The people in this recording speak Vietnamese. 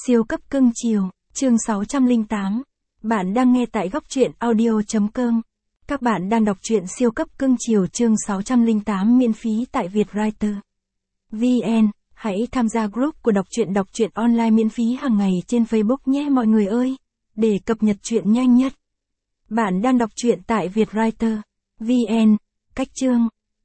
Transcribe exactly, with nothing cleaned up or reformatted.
Siêu cấp cưng chiều, chương sáu trăm lẻ tám. Bạn đang nghe tại góc truyện audio chấm com. Các bạn đang đọc truyện siêu cấp cưng chiều chương sáu trăm lẻ tám miễn phí tại Vietwriter chấm vn. Hãy tham gia group của đọc truyện đọc truyện online miễn phí hàng ngày trên Facebook nhé mọi người ơi, để cập nhật truyện nhanh nhất. Bạn đang đọc truyện tại Vietwriter chấm vn. Cách chương.